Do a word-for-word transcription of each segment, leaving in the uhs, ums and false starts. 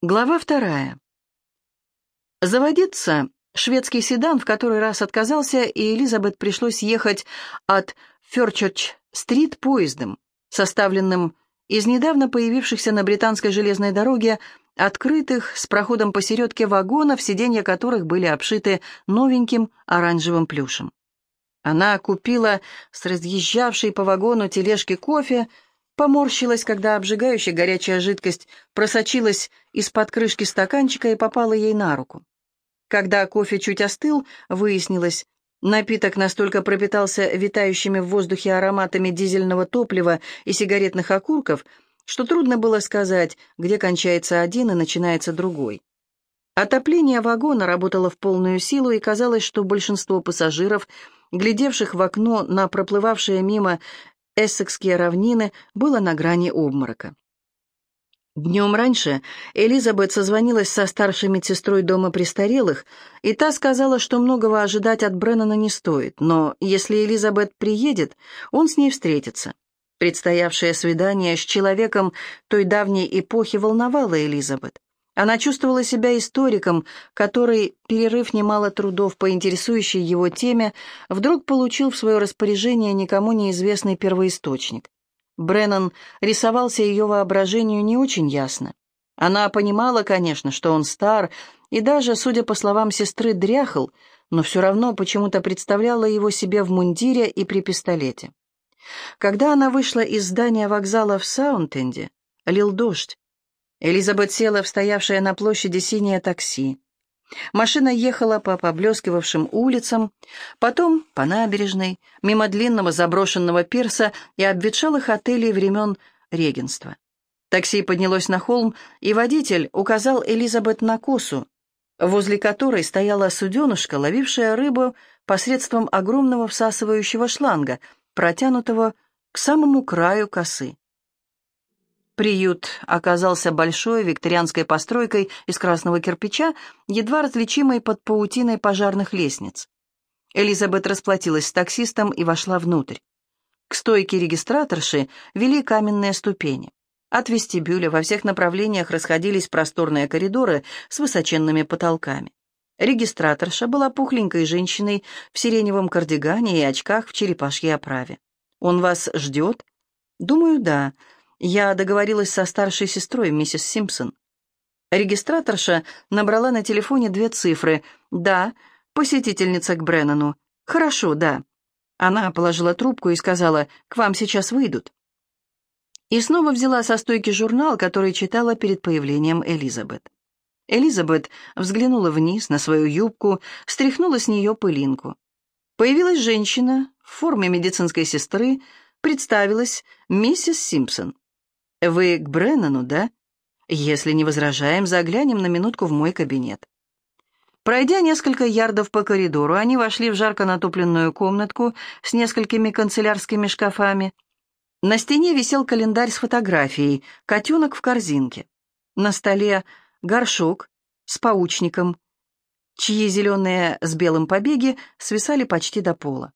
Глава вторая. Заводиться шведский седан в который раз отказался, и Элизабет пришлось ехать от Фёрчерч-стрит поездом, составленным из недавно появившихся на британской железной дороге открытых с проходом посередке вагонов, сиденья которых были обшиты новеньким оранжевым плюшем. Она купила с разъезжавшей по вагону тележки кофе, поморщилась, когда обжигающая горячая жидкость просочилась из-под крышки стаканчика и попала ей на руку. Когда кофе чуть остыл, выяснилось, напиток настолько пропитался витающими в воздухе ароматами дизельного топлива и сигаретных окурков, что трудно было сказать, где кончается один и начинается другой. Отопление вагона работало в полную силу, и казалось, что большинство пассажиров, глядевших в окно на проплывавшие мимо эссекские равнины, было на грани обморока. Днем раньше Элизабет созвонилась со старшей медсестрой дома престарелых, и та сказала, что многого ожидать от Бреннана не стоит, но если Элизабет приедет, он с ней встретится. Предстоявшее свидание с человеком той давней эпохи волновало Элизабет. Она чувствовала себя историком, который, перерыв немало трудов по интересующей его теме, вдруг получил в свое распоряжение никому неизвестный первоисточник. Бреннан рисовался ее воображению не очень ясно. Она понимала, конечно, что он стар и даже, судя по словам сестры, дряхл, но все равно почему-то представляла его себе в мундире и при пистолете. Когда она вышла из здания вокзала в Саунтенде, лил дождь. Элизабет села в стоявшее на площади синее такси. Машина ехала по поблескивавшим улицам, потом по набережной, мимо длинного заброшенного пирса и обветшалых отелей времен регенства. Такси поднялось на холм, и водитель указал Элизабет на косу, возле которой стояла суденышка, ловившая рыбу посредством огромного всасывающего шланга, протянутого к самому краю косы. Приют оказался большой викторианской постройкой из красного кирпича, едва различимой под паутиной пожарных лестниц. Элизабет расплатилась с таксистом и вошла внутрь. К стойке регистраторши вели каменные ступени. От вестибюля во всех направлениях расходились просторные коридоры с высоченными потолками. Регистраторша была пухленькой женщиной в сиреневом кардигане и очках в черепашьей оправе. «Он вас ждет?» «Думаю, да. Я договорилась со старшей сестрой, миссис Симпсон». Регистраторша набрала на телефоне две цифры. «Да, посетительница к Бреннану». «Хорошо, да». Она положила трубку и сказала: «К вам сейчас выйдут». И снова взяла со стойки журнал, который читала перед появлением Элизабет. Элизабет взглянула вниз на свою юбку, стряхнула с нее пылинку. Появилась женщина в форме медицинской сестры, представилась: «Миссис Симпсон». «Вы к Бреннану, да? Если не возражаем, заглянем на минутку в мой кабинет». Пройдя несколько ярдов по коридору, они вошли в жарко натопленную комнатку с несколькими канцелярскими шкафами. На стене висел календарь с фотографией «Котенок в корзинке». На столе горшок с паучником, чьи зеленые с белым побеги свисали почти до пола.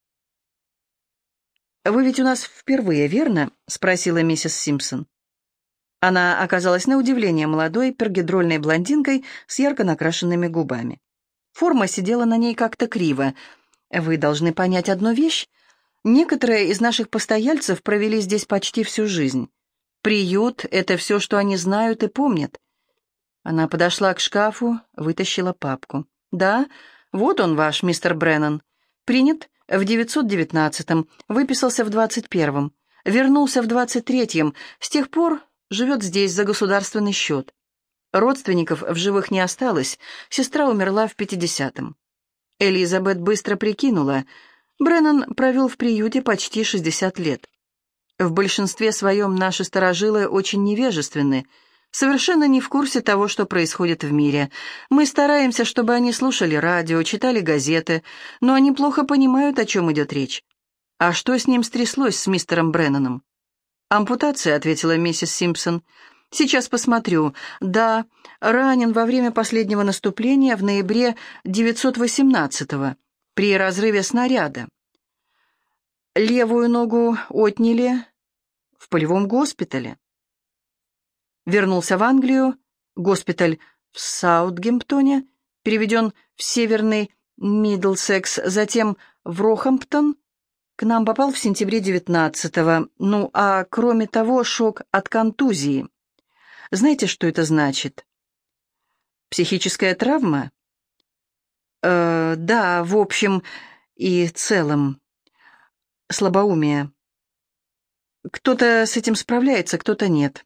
«Вы ведь у нас впервые, верно?» — спросила миссис Симпсон. Она оказалась на удивление молодой пергидрольной блондинкой с ярко накрашенными губами. Форма сидела на ней как-то криво. «Вы должны понять одну вещь. Некоторые из наших постояльцев провели здесь почти всю жизнь. Приют — это все, что они знают и помнят». Она подошла к шкафу, вытащила папку. «Да, вот он ваш, мистер Бреннан. Принят в девятьсот девятнадцатом, выписался в двадцать первом, вернулся в двадцать третьем, с тех пор живет здесь за государственный счет. Родственников в живых не осталось, сестра умерла в пятидесятом». Элизабет быстро прикинула. Бреннан провел в приюте почти шестьдесят лет. В большинстве своем наши старожилы очень невежественны, совершенно не в курсе того, что происходит в мире. Мы стараемся, чтобы они слушали радио, читали газеты, но они плохо понимают, о чем идет речь. «А что с ним стряслось, с мистером Бреннаном?» «Ампутация», — ответила миссис Симпсон. «Сейчас посмотрю. Да, ранен во время последнего наступления в ноябре девятьсот восемнадцатого при разрыве снаряда. Левую ногу отняли в полевом госпитале. Вернулся в Англию госпиталь в Саутгемптоне, переведен в Северный Миддлсекс, затем в Рохамптон. К нам попал в сентябре девятнадцатого. Ну, а кроме того, шок от контузии. Знаете, что это значит? Психическая травма? Э, да, в общем и целом. Слабоумие. Кто-то с этим справляется, кто-то нет.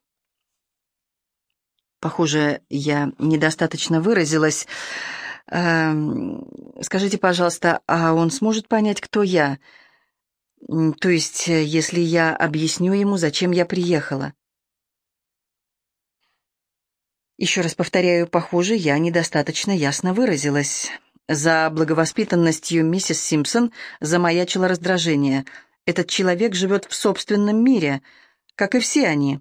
Похоже, я недостаточно выразилась. Эм, скажите, пожалуйста, а он сможет понять, кто я? М, То есть, э, если я объясню ему, зачем я приехала? Еще раз повторяю, похоже, я недостаточно ясно выразилась. За благовоспитанностью миссис Симпсон замаячило раздражение. Этот человек живет в собственном мире, как и все они.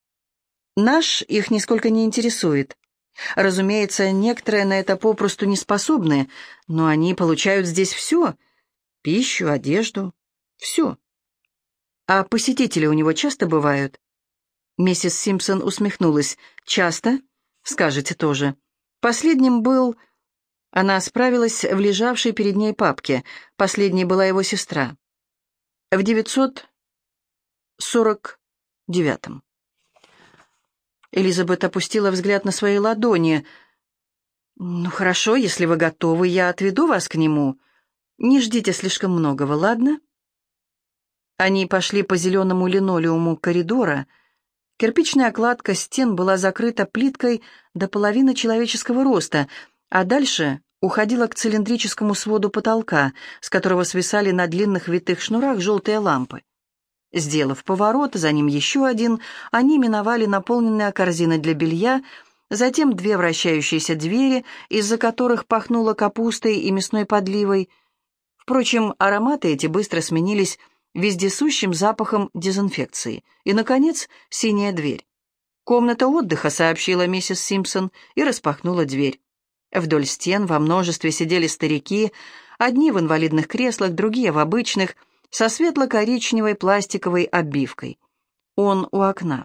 Наш их нисколько не интересует. Разумеется, некоторые на это попросту не способны, но они получают здесь все: пищу, одежду, все. А посетители у него часто бывают? Миссис Симпсон усмехнулась. «Часто?» «Скажете тоже». Последним был... Она справилась в лежавшей перед ней папке. Последней была его сестра. В девятьсот сорок девятом. Элизабет опустила взгляд на свои ладони. «Ну, хорошо, если вы готовы, я отведу вас к нему. Не ждите слишком многого, ладно?» Они пошли по зеленому линолеуму коридора. Кирпичная кладка стен была закрыта плиткой до половины человеческого роста, а дальше уходила к цилиндрическому своду потолка, с которого свисали на длинных витых шнурах желтые лампы. Сделав поворот, за ним еще один, они миновали наполненные корзины для белья, затем две вращающиеся двери, из-за которых пахнуло капустой и мясной подливой. Впрочем, ароматы эти быстро сменились вездесущим запахом дезинфекции. И, наконец, синяя дверь. «Комната отдыха», — сообщила миссис Симпсон и распахнула дверь. Вдоль стен во множестве сидели старики, одни в инвалидных креслах, другие в обычных, со светло-коричневой пластиковой обивкой. Он у окна.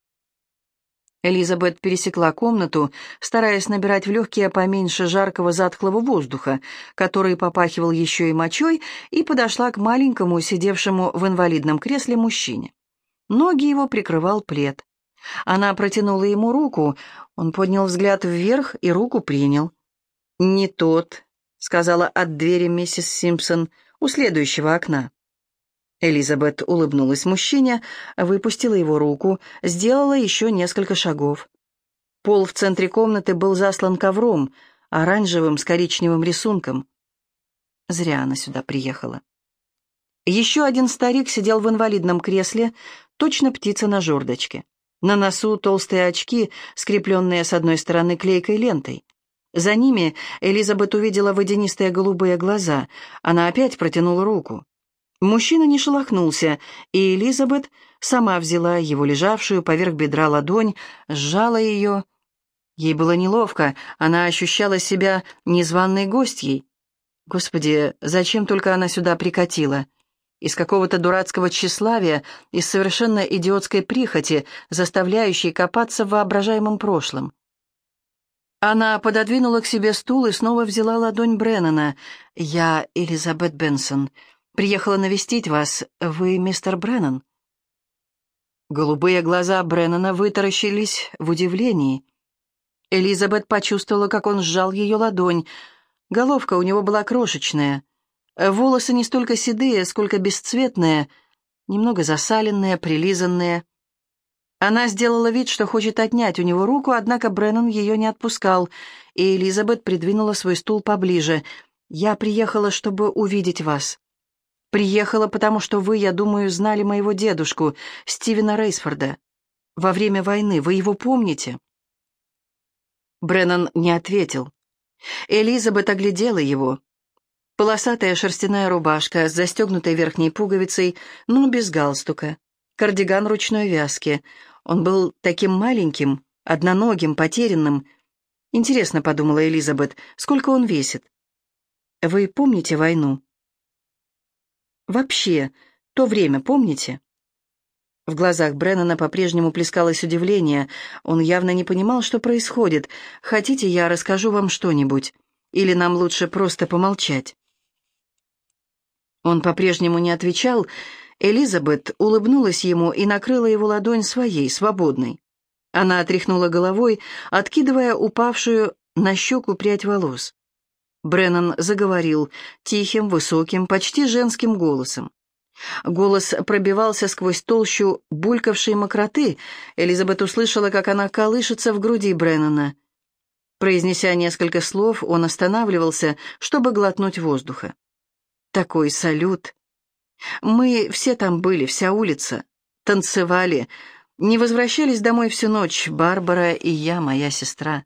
Элизабет пересекла комнату, стараясь набирать в легкие поменьше жаркого затхлого воздуха, который попахивал еще и мочой, и подошла к маленькому, сидевшему в инвалидном кресле мужчине. Ноги его прикрывал плед. Она протянула ему руку, он поднял взгляд вверх и руку принял. «Не тот», — сказала от двери миссис Симпсон, — «у следующего окна». Элизабет улыбнулась мужчине, выпустила его руку, сделала еще несколько шагов. Пол в центре комнаты был заслан ковром, оранжевым с коричневым рисунком. Зря она сюда приехала. Еще один старик сидел в инвалидном кресле, точно птица на жердочке. На носу толстые очки, скрепленные с одной стороны клейкой лентой. За ними Элизабет увидела водянистые голубые глаза. Она опять протянула руку. Мужчина не шелохнулся, и Элизабет сама взяла его лежавшую поверх бедра ладонь, сжала ее. Ей было неловко, она ощущала себя незваной гостьей. Господи, зачем только она сюда прикатила? Из какого-то дурацкого тщеславия, из совершенно идиотской прихоти, заставляющей копаться в воображаемом прошлом. Она пододвинула к себе стул и снова взяла ладонь Бреннана. «Я Элизабет Бенсон. Приехала навестить вас. Вы мистер Бреннан?» Голубые глаза Бреннана вытаращились в удивлении. Элизабет почувствовала, как он сжал ее ладонь. Головка у него была крошечная. Волосы не столько седые, сколько бесцветные, немного засаленные, прилизанные. Она сделала вид, что хочет отнять у него руку, однако Бреннан ее не отпускал, и Элизабет придвинула свой стул поближе. «Я приехала, чтобы увидеть вас. Приехала, потому что вы, я думаю, знали моего дедушку, Стивена Рейсфорда. Во время войны. Вы его помните?» Бреннан не ответил. Элизабет оглядела его. Полосатая шерстяная рубашка с застегнутой верхней пуговицей, но без галстука. Кардиган ручной вязки. Он был таким маленьким, одноногим, потерянным. «Интересно», — подумала Элизабет, — «сколько он весит?» «Вы помните войну?» «Вообще, то время помните?» В глазах Бреннана по-прежнему плескалось удивление. Он явно не понимал, что происходит. «Хотите, я расскажу вам что-нибудь? Или нам лучше просто помолчать?» Он по-прежнему не отвечал. Элизабет улыбнулась ему и накрыла его ладонь своей, свободной. Она отряхнула головой, откидывая упавшую на щеку прядь волос. Бреннан заговорил тихим, высоким, почти женским голосом. Голос пробивался сквозь толщу булькавшей мокроты. Элизабет услышала, как она колышется в груди Бреннана. Произнеся несколько слов, он останавливался, чтобы глотнуть воздуха. Такой салют! Мы все там были, вся улица. Танцевали. Не возвращались домой всю ночь, Барбара и я, моя сестра.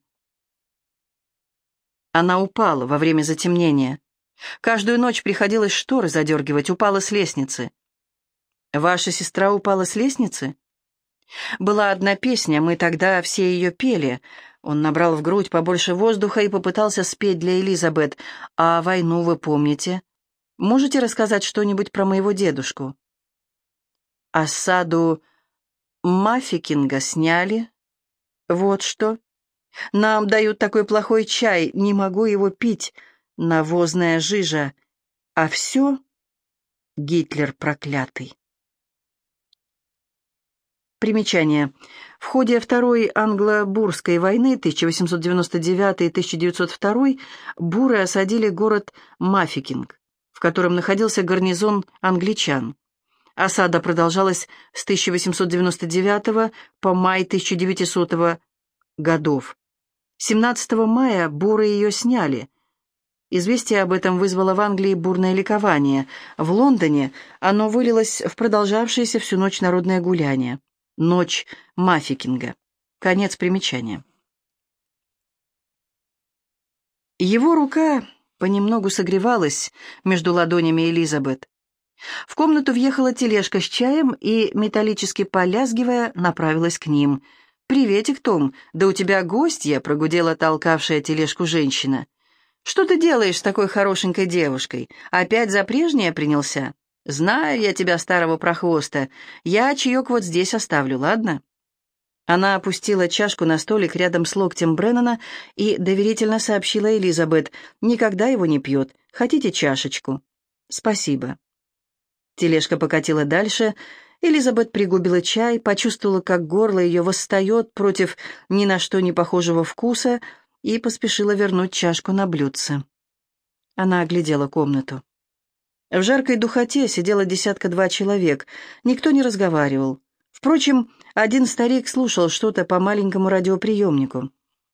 Она упала во время затемнения. Каждую ночь приходилось шторы задергивать, упала с лестницы. «Ваша сестра упала с лестницы?» «Была одна песня, мы тогда все ее пели». Он набрал в грудь побольше воздуха и попытался спеть для Элизабет. «А войну вы помните? Можете рассказать что-нибудь про моего дедушку?» «Осаду Маффикинга сняли. Вот что. Нам дают такой плохой чай, не могу его пить. Навозная жижа. А все Гитлер проклятый». Примечание. В ходе Второй англо-бурской войны тысяча восемьсот девяносто девятый — тысяча девятьсот второй буры осадили город Маффикинг, в котором находился гарнизон англичан. Осада продолжалась с тысяча восемьсот девяносто девятого по май тысяча девятисотого годов. семнадцатого мая буры ее сняли. Известие об этом вызвало в Англии бурное ликование. В Лондоне оно вылилось в продолжавшееся всю ночь народное гуляние. Ночь Маффикинга. Конец примечания. Его рука понемногу согревалась между ладонями Элизабет. В комнату въехала тележка с чаем и, металлически полязгивая, направилась к ним. «Приветик, Том, да у тебя гостья», — прогудела толкавшая тележку женщина. «Что ты делаешь с такой хорошенькой девушкой? Опять за прежнее принялся? Знаю я тебя, старого прохвоста. Я чаек вот здесь оставлю, ладно?» Она опустила чашку на столик рядом с локтем Бреннана и доверительно сообщила Элизабет: «Никогда его не пьет. Хотите чашечку?» «Спасибо». Тележка покатила дальше. Элизабет пригубила чай, почувствовала, как горло ее восстает против ни на что не похожего вкуса, и поспешила вернуть чашку на блюдце. Она оглядела комнату. В жаркой духоте сидело десятка-два человек. Никто не разговаривал. Впрочем, один старик слушал что-то по маленькому радиоприемнику.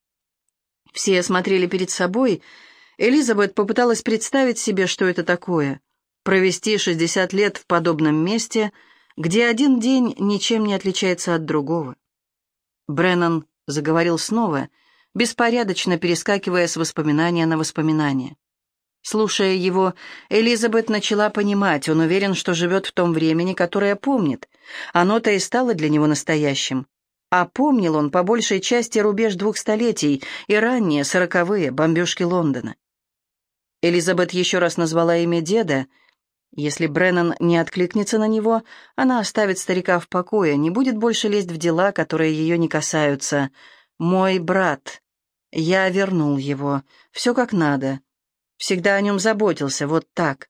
Все смотрели перед собой. Элизабет попыталась представить себе, что это такое — провести шестьдесят лет в подобном месте, где один день ничем не отличается от другого. Бреннан заговорил снова, беспорядочно перескакивая с воспоминания на воспоминания. Слушая его, Элизабет начала понимать, он уверен, что живет в том времени, которое помнит. Оно-то и стало для него настоящим. А помнил он по большей части рубеж двух столетий и ранние, сороковые, бомбежки Лондона. Элизабет еще раз назвала имя деда. Если Бреннан не откликнется на него, она оставит старика в покое, не будет больше лезть в дела, которые ее не касаются. «Мой брат. Я вернул его. Все как надо. Всегда о нем заботился, вот так».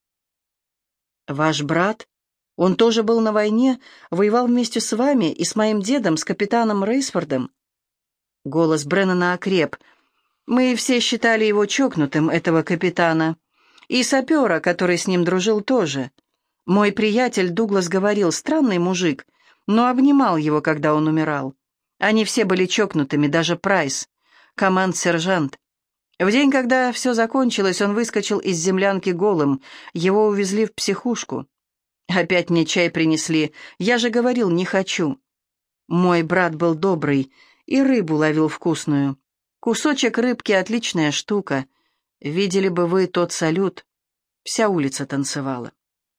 «Ваш брат? Он тоже был на войне, воевал вместе с вами и с моим дедом, с капитаном Рейсфордом?» Голос Бреннана окреп. «Мы все считали его чокнутым, этого капитана. И сапера, который с ним дружил, тоже. Мой приятель Дуглас говорил, странный мужик, но обнимал его, когда он умирал. Они все были чокнутыми, даже Прайс, команд-сержант. В день, когда все закончилось, он выскочил из землянки голым. Его увезли в психушку. Опять мне чай принесли. Я же говорил, не хочу. Мой брат был добрый и рыбу ловил вкусную. Кусочек рыбки — отличная штука. Видели бы вы тот салют. Вся улица танцевала».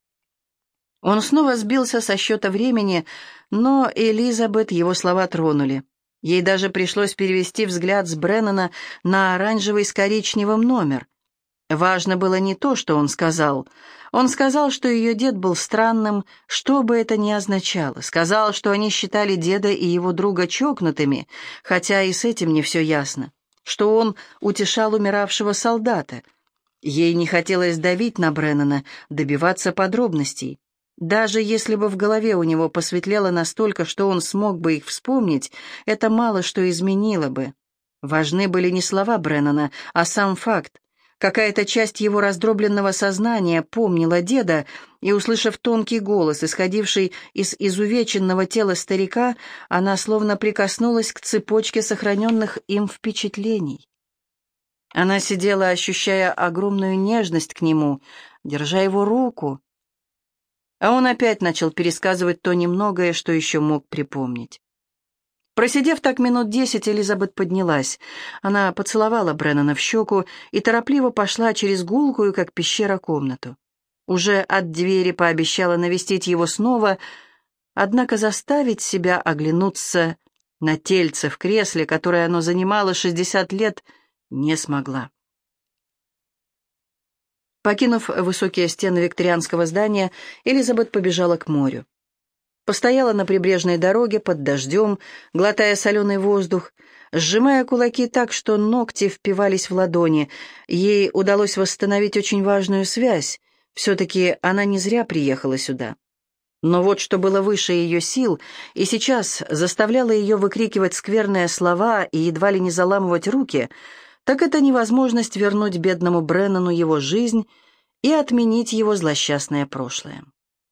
Он снова сбился со счета времени, но Элизабет его слова тронули. Ей даже пришлось перевести взгляд с Бреннана на оранжевый с коричневым номер. Важно было не то, что он сказал. Он сказал, что ее дед был странным, что бы это ни означало. Сказал, что они считали деда и его друга чокнутыми, хотя и с этим не все ясно. Что он утешал умиравшего солдата. Ей не хотелось давить на Бреннана, добиваться подробностей. Даже если бы в голове у него посветлело настолько, что он смог бы их вспомнить, это мало что изменило бы. Важны были не слова Бреннана, а сам факт. Какая-то часть его раздробленного сознания помнила деда, и, услышав тонкий голос, исходивший из изувеченного тела старика, она словно прикоснулась к цепочке сохраненных им впечатлений. Она сидела, ощущая огромную нежность к нему, держа его руку, а он опять начал пересказывать то немногое, что еще мог припомнить. Просидев так минут десять, Элизабет поднялась. Она поцеловала Бреннана в щеку и торопливо пошла через гулкую, как пещера, комнату. Уже от двери пообещала навестить его снова, однако заставить себя оглянуться на тельце в кресле, которое оно занимало шестьдесят лет, не смогла. Покинув высокие стены викторианского здания, Элизабет побежала к морю. Постояла на прибрежной дороге под дождем, глотая соленый воздух, сжимая кулаки так, что ногти впивались в ладони. Ей удалось восстановить очень важную связь. Все-таки она не зря приехала сюда. Но вот что было выше ее сил, и сейчас заставляло ее выкрикивать скверные слова и едва ли не заламывать руки, так это невозможность вернуть бедному Бреннану его жизнь и отменить его злосчастное прошлое.